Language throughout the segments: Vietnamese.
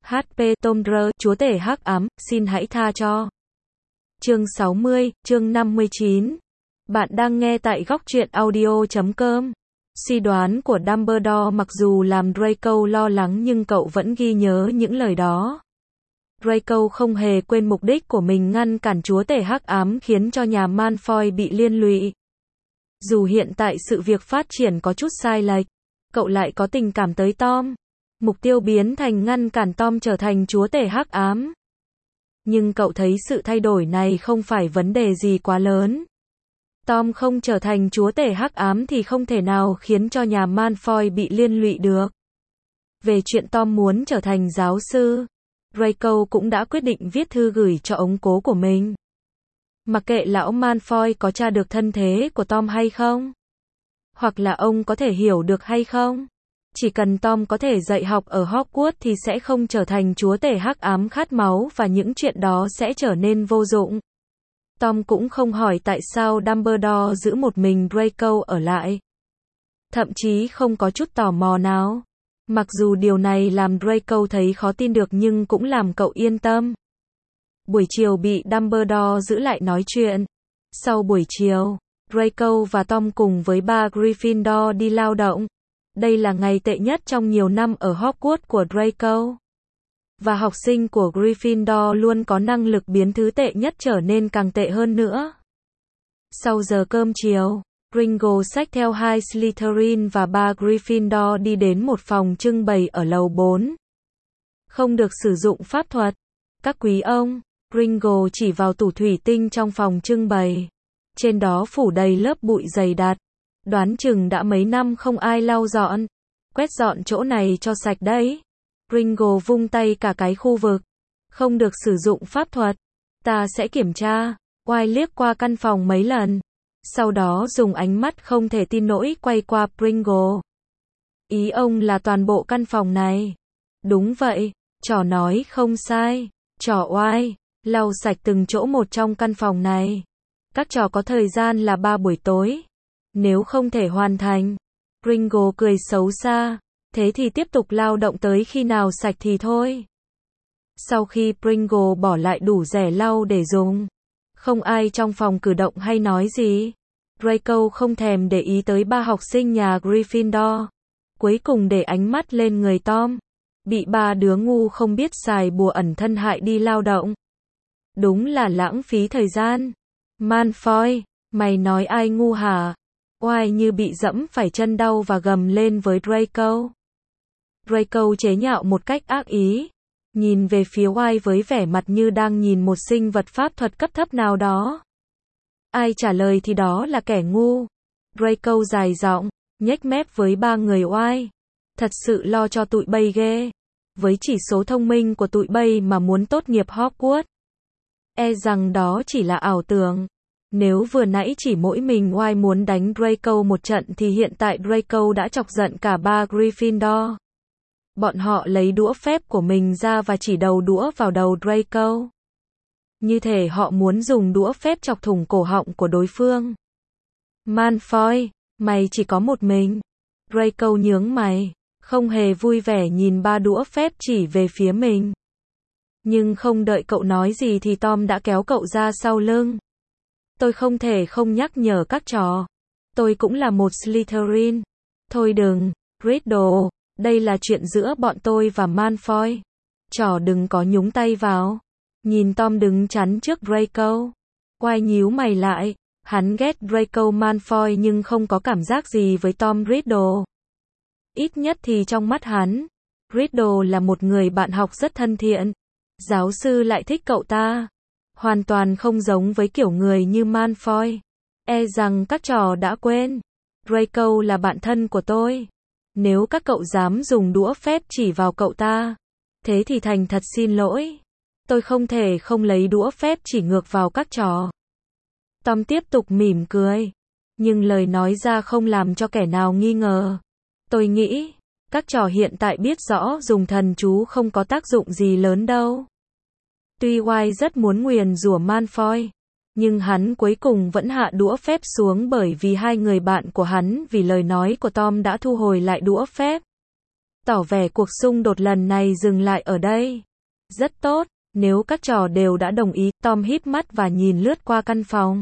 HP Tom Riddle, chúa tể hắc ám, xin hãy tha cho. Chương 60, chương 59. Bạn đang nghe tại góc truyện audio.com. Suy đoán của Dumbledore mặc dù làm Draco lo lắng nhưng cậu vẫn ghi nhớ những lời đó. Draco không hề quên mục đích của mình ngăn cản chúa tể hắc ám khiến cho nhà Malfoy bị liên lụy. Dù hiện tại sự việc phát triển có chút sai lệch, cậu lại có tình cảm tới Tom. Mục tiêu biến thành ngăn cản Tom trở thành chúa tể hắc ám. Nhưng cậu thấy sự thay đổi này không phải vấn đề gì quá lớn. Tom không trở thành chúa tể hắc ám thì không thể nào khiến cho nhà Malfoy bị liên lụy được. Về chuyện Tom muốn trở thành giáo sư, Draco cũng đã quyết định viết thư gửi cho ông cố của mình. Mặc kệ lão Malfoy có tra được thân thế của Tom hay không, hoặc là ông có thể hiểu được hay không, chỉ cần Tom có thể dạy học ở Hogwarts thì sẽ không trở thành chúa tể hắc ám khát máu và những chuyện đó sẽ trở nên vô dụng. Tom cũng không hỏi tại sao Dumbledore giữ một mình Draco ở lại. Thậm chí không có chút tò mò nào. Mặc dù điều này làm Draco thấy khó tin được nhưng cũng làm cậu yên tâm. Buổi chiều bị Dumbledore giữ lại nói chuyện. Sau buổi chiều, Draco và Tom cùng với ba Gryffindor đi lao động. Đây là ngày tệ nhất trong nhiều năm ở Hogwarts của Draco. Và học sinh của Gryffindor luôn có năng lực biến thứ tệ nhất trở nên càng tệ hơn nữa. Sau giờ cơm chiều, Gringo xách theo hai Slytherin và ba Gryffindor đi đến một phòng trưng bày ở lầu 4. Không được sử dụng pháp thuật. Các quý ông, Gringo chỉ vào tủ thủy tinh trong phòng trưng bày. Trên đó phủ đầy lớp bụi dày đặc. Đoán chừng đã mấy năm không ai lau dọn. Quét dọn chỗ này cho sạch đấy. Gringo vung tay cả cái khu vực. Không được sử dụng pháp thuật. Ta sẽ kiểm tra. Oai liếc qua căn phòng mấy lần. Sau đó dùng ánh mắt không thể tin nổi quay qua Gringo. Ý ông là toàn bộ căn phòng này. Đúng vậy, trò nói không sai. Trò oai, lau sạch từng chỗ một trong căn phòng này. Các trò có thời gian là 3 buổi tối. Nếu không thể hoàn thành, Gringo cười xấu xa. Thế thì tiếp tục lao động tới khi nào sạch thì thôi. Sau khi Gringo bỏ lại đủ rẻ lau để dùng, không ai trong phòng cử động hay nói gì. Draco không thèm để ý tới ba học sinh nhà Gryffindor. Cuối cùng để ánh mắt lên người Tom. Bị ba đứa ngu không biết xài bùa ẩn thân hại đi lao động. Đúng là lãng phí thời gian. Malfoy, mày nói ai ngu hả? Oai như bị dẫm phải chân đau và gầm lên với Draco. Draco chế nhạo một cách ác ý. Nhìn về phía Oai với vẻ mặt như đang nhìn một sinh vật pháp thuật cấp thấp nào đó. Ai trả lời thì đó là kẻ ngu. Draco dài giọng, nhếch mép với ba người Oai. Thật sự lo cho tụi bay ghê. Với chỉ số thông minh của tụi bay mà muốn tốt nghiệp Hogwarts. E rằng đó chỉ là ảo tưởng. Nếu vừa nãy chỉ mỗi mình Oai muốn đánh Draco một trận thì hiện tại Draco đã chọc giận cả ba Gryffindor. Bọn họ lấy đũa phép của mình ra và chỉ đầu đũa vào đầu Draco. Như thể họ muốn dùng đũa phép chọc thủng cổ họng của đối phương. Malfoy, mày chỉ có một mình. Draco nhướng mày, không hề vui vẻ nhìn ba đũa phép chỉ về phía mình. Nhưng không đợi cậu nói gì thì Tom đã kéo cậu ra sau lưng. Tôi không thể không nhắc nhở các trò. Tôi cũng là một Slytherin. Thôi đừng, Riddle, đây là chuyện giữa bọn tôi và Malfoy. Trò đừng có nhúng tay vào. Nhìn Tom đứng chắn trước Draco. Oai nhíu mày lại. Hắn ghét Draco Malfoy nhưng không có cảm giác gì với Tom Riddle. Ít nhất thì trong mắt hắn, Riddle là một người bạn học rất thân thiện. Giáo sư lại thích cậu ta. Hoàn toàn không giống với kiểu người như Malfoy. E rằng các trò đã quên. Draco là bạn thân của tôi. Nếu các cậu dám dùng đũa phép chỉ vào cậu ta, thế thì thành thật xin lỗi. Tôi không thể không lấy đũa phép chỉ ngược vào các trò. Tom tiếp tục mỉm cười. Nhưng lời nói ra không làm cho kẻ nào nghi ngờ. Tôi nghĩ, các trò hiện tại biết rõ dùng thần chú không có tác dụng gì lớn đâu. Tuy Oai rất muốn nguyền rủa Malfoy, nhưng hắn cuối cùng vẫn hạ đũa phép xuống bởi vì hai người bạn của hắn vì lời nói của Tom đã thu hồi lại đũa phép. tỏ vẻ cuộc xung đột lần này dừng lại ở đây. Rất tốt, nếu các trò đều đã đồng ý, Tom híp mắt và nhìn lướt qua căn phòng.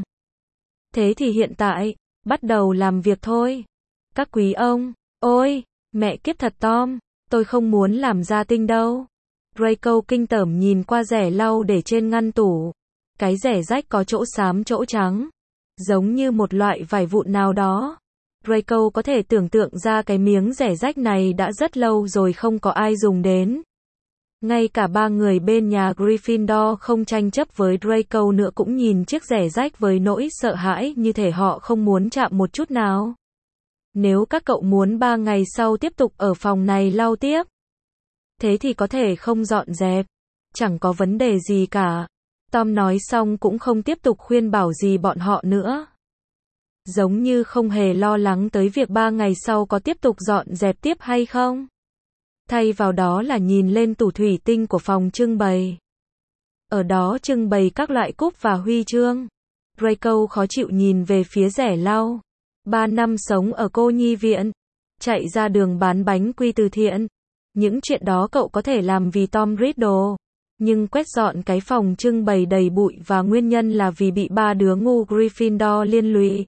Thế thì hiện tại, bắt đầu làm việc thôi. Các quý ông, ôi, mẹ kiếp thật Tom, tôi không muốn làm gia tinh đâu. Draco kinh tởm nhìn qua rẻ lau để trên ngăn tủ. Cái rẻ rách có chỗ xám chỗ trắng, giống như một loại vải vụn nào đó. Draco có thể tưởng tượng ra cái miếng rẻ rách này đã rất lâu rồi không có ai dùng đến. Ngay cả ba người bên nhà Gryffindor không tranh chấp với Draco nữa cũng nhìn chiếc rẻ rách với nỗi sợ hãi như thể họ không muốn chạm một chút nào. Nếu các cậu muốn 3 ngày sau tiếp tục ở phòng này lau tiếp, thế thì có thể không dọn dẹp. Chẳng có vấn đề gì cả. Tom nói xong cũng không tiếp tục khuyên bảo gì bọn họ nữa. Giống như không hề lo lắng tới việc 3 ngày sau có tiếp tục dọn dẹp tiếp hay không. Thay vào đó là nhìn lên tủ thủy tinh của phòng trưng bày. Ở đó trưng bày các loại cúp và huy chương. Draco khó chịu nhìn về phía rẻ lau. 3 năm sống ở cô nhi viện, chạy ra đường bán bánh quy từ thiện. Những chuyện đó cậu có thể làm vì Tom Riddle. Nhưng quét dọn cái phòng trưng bày đầy bụi và nguyên nhân là vì bị ba đứa ngu Gryffindor liên lụy.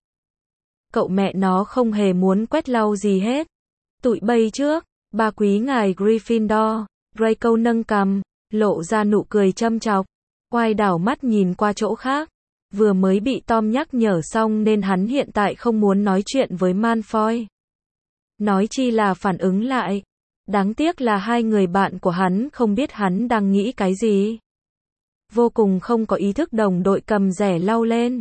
Cậu mẹ nó không hề muốn quét lau gì hết. Tụi bay trước, ba quý ngài Gryffindor. Draco nâng cằm, lộ ra nụ cười châm chọc. Quay đảo mắt nhìn qua chỗ khác. Vừa mới bị Tom nhắc nhở xong nên hắn hiện tại không muốn nói chuyện với Malfoy. Nói chi là phản ứng lại. Đáng tiếc là hai người bạn của hắn không biết hắn đang nghĩ cái gì. Vô cùng không có ý thức đồng đội cầm rẻ lau lên.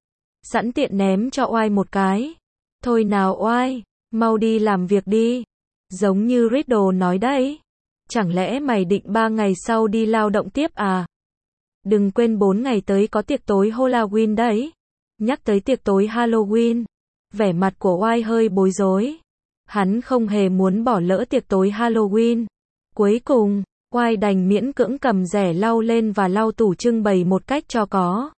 Sẵn tiện ném cho Oai một cái. Thôi nào Oai, mau đi làm việc đi. Giống như Riddle nói đấy. Chẳng lẽ mày định 3 ngày sau đi lao động tiếp à? Đừng quên 4 ngày tới có tiệc tối Halloween đấy. Nhắc tới tiệc tối Halloween, vẻ mặt của Oai hơi bối rối. Hắn không hề muốn bỏ lỡ tiệc tối Halloween. Cuối cùng, Oai đành miễn cưỡng cầm rẻ lau lên và lau tủ trưng bày một cách cho có.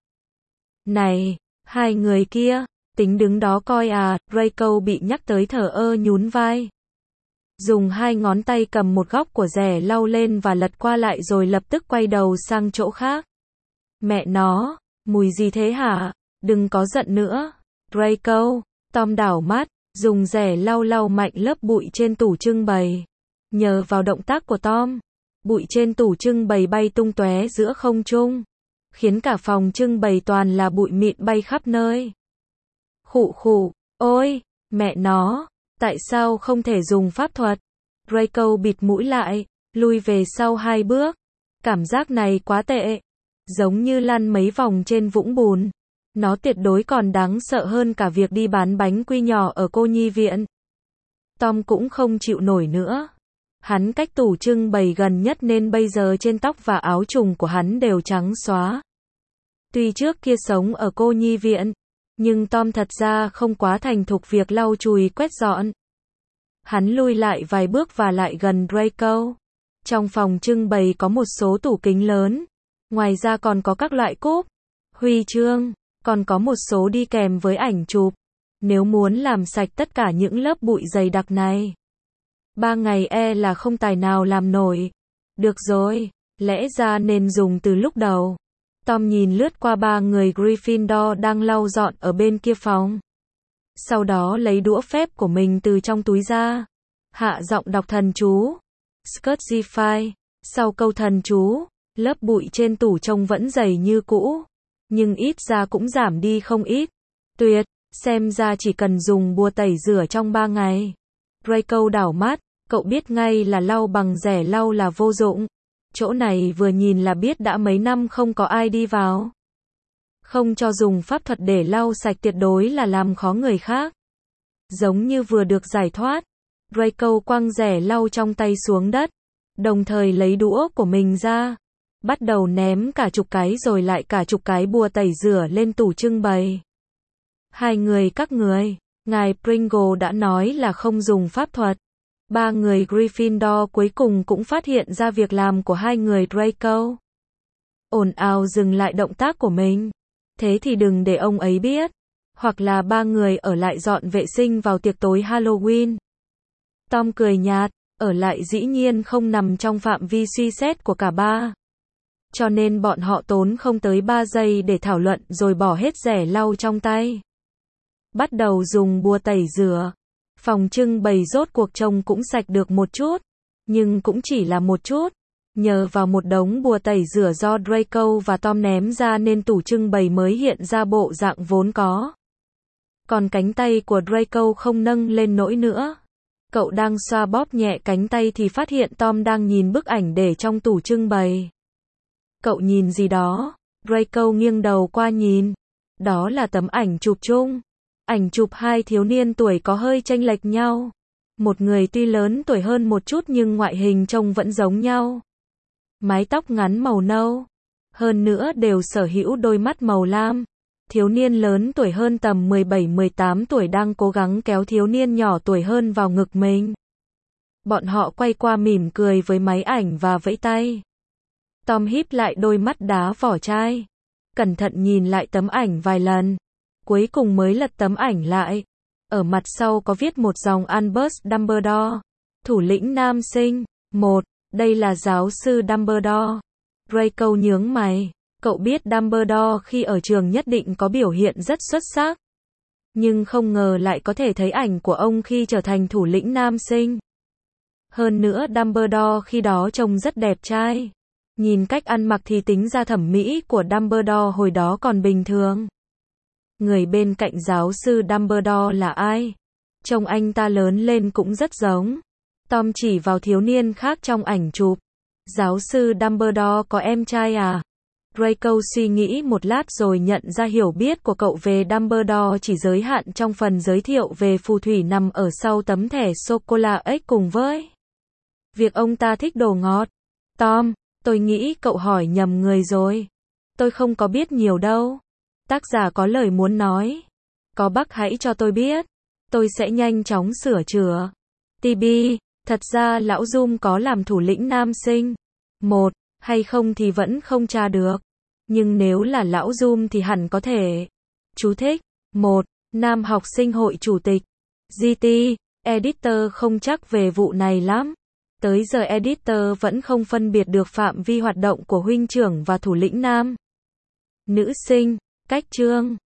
Này, hai người kia, tính đứng đó coi à, Draco bị nhắc tới thờ ơ nhún vai. Dùng hai ngón tay cầm một góc của rẻ lau lên và lật qua lại rồi lập tức quay đầu sang chỗ khác. Mẹ nó, mùi gì thế hả? Đừng có giận nữa. Draco, Tom đảo mắt, dùng rẻ lau lau mạnh lớp bụi trên tủ trưng bày. Nhờ vào động tác của Tom, bụi trên tủ trưng bày bay tung tóe giữa không trung, khiến cả phòng trưng bày toàn là bụi mịn bay khắp nơi. Khụ khụ, ôi, mẹ nó, tại sao không thể dùng pháp thuật? Draco bịt mũi lại, lui về sau 2 bước. Cảm giác này quá tệ, giống như lăn mấy vòng trên vũng bùn. Nó tuyệt đối còn đáng sợ hơn cả việc đi bán bánh quy nhỏ ở cô nhi viện. Tom cũng không chịu nổi nữa. Hắn cách tủ trưng bày gần nhất nên bây giờ trên tóc và áo trùng của hắn đều trắng xóa. Tuy trước kia sống ở cô nhi viện, nhưng Tom thật ra không quá thành thục việc lau chùi quét dọn. Hắn lui lại vài bước và lại gần Draco. Trong phòng trưng bày có một số tủ kính lớn. Ngoài ra còn có các loại cúp, huy chương, còn có một số đi kèm với ảnh chụp. Nếu muốn làm sạch tất cả những lớp bụi dày đặc này, 3 ngày là không tài nào làm nổi. Được rồi, lẽ ra nên dùng từ lúc đầu. Tom nhìn lướt qua 3 người Gryffindor đang lau dọn ở bên kia phòng. Sau đó lấy đũa phép của mình từ trong túi ra. Hạ giọng đọc thần chú. Skirtify. Sau câu thần chú, lớp bụi trên tủ trông vẫn dày như cũ. Nhưng ít ra cũng giảm đi không ít. Tuyệt, xem ra chỉ cần dùng bùa tẩy rửa trong 3 ngày. Draco đảo mắt, cậu biết ngay là lau bằng rẻ lau là vô dụng. Chỗ này vừa nhìn là biết đã mấy năm không có ai đi vào. Không cho dùng pháp thuật để lau sạch tuyệt đối là làm khó người khác. Giống như vừa được giải thoát, Draco quăng rẻ lau trong tay xuống đất, đồng thời lấy đũa của mình ra, bắt đầu ném cả chục cái rồi lại cả chục cái bùa tẩy rửa lên tủ trưng bày. Hai người các người, ngài Pringle đã nói là không dùng pháp thuật. 3 người Gryffindor cuối cùng cũng phát hiện ra việc làm của hai người Draco. Ồn ào dừng lại động tác của mình. Thế thì đừng để ông ấy biết. Hoặc là 3 người ở lại dọn vệ sinh vào tiệc tối Halloween. Tom cười nhạt, ở lại dĩ nhiên không nằm trong phạm vi suy xét của cả ba. Cho nên bọn họ tốn không tới 3 giây để thảo luận rồi bỏ hết rẻ lau trong tay. Bắt đầu dùng bùa tẩy rửa. Phòng trưng bày rốt cuộc trông cũng sạch được một chút. Nhưng cũng chỉ là một chút. Nhờ vào một đống bùa tẩy rửa do Draco và Tom ném ra nên tủ trưng bày mới hiện ra bộ dạng vốn có. Còn cánh tay của Draco không nâng lên nỗi nữa. Cậu đang xoa bóp nhẹ cánh tay thì phát hiện Tom đang nhìn bức ảnh để trong tủ trưng bày. Cậu nhìn gì đó? Draco nghiêng đầu qua nhìn. Đó là tấm ảnh chụp chung. Ảnh chụp hai thiếu niên tuổi có hơi chênh lệch nhau. Một người tuy lớn tuổi hơn một chút nhưng ngoại hình trông vẫn giống nhau. Mái tóc ngắn màu nâu. Hơn nữa đều sở hữu đôi mắt màu lam. Thiếu niên lớn tuổi hơn tầm 17-18 tuổi đang cố gắng kéo thiếu niên nhỏ tuổi hơn vào ngực mình. Bọn họ quay qua mỉm cười với máy ảnh và vẫy tay. Tom híp lại đôi mắt đá vỏ chai. Cẩn thận nhìn lại tấm ảnh vài lần. Cuối cùng mới lật tấm ảnh lại. Ở mặt sau có viết một dòng Albus Dumbledore. Thủ lĩnh nam sinh. 1. Đây là giáo sư Dumbledore. Draco nhướng mày. Cậu biết Dumbledore khi ở trường nhất định có biểu hiện rất xuất sắc. Nhưng không ngờ lại có thể thấy ảnh của ông khi trở thành thủ lĩnh nam sinh. Hơn nữa Dumbledore khi đó trông rất đẹp trai. Nhìn cách ăn mặc thì tính ra thẩm mỹ của Dumbledore hồi đó còn bình thường. Người bên cạnh giáo sư Dumbledore là ai? Trông anh ta lớn lên cũng rất giống. Tom chỉ vào thiếu niên khác trong ảnh chụp. Giáo sư Dumbledore có em trai à? Draco suy nghĩ một lát rồi nhận ra hiểu biết của cậu về Dumbledore chỉ giới hạn trong phần giới thiệu về phù thủy nằm ở sau tấm thẻ sô-cô-la X cùng với việc ông ta thích đồ ngọt. Tom, tôi nghĩ cậu hỏi nhầm người rồi. Tôi không có biết nhiều đâu. Tác giả có lời muốn nói. Có bác hãy cho tôi biết. Tôi sẽ nhanh chóng sửa chữa. TB, thật ra lão Zoom có làm thủ lĩnh nam sinh 1 hay không thì vẫn không tra được. Nhưng nếu là lão Zoom thì hẳn có thể. Chú thích. 1. Nam học sinh hội chủ tịch. GT, editor không chắc về vụ này lắm. Tới giờ editor vẫn không phân biệt được phạm vi hoạt động của huynh trưởng và thủ lĩnh nam. Nữ sinh, cách chương.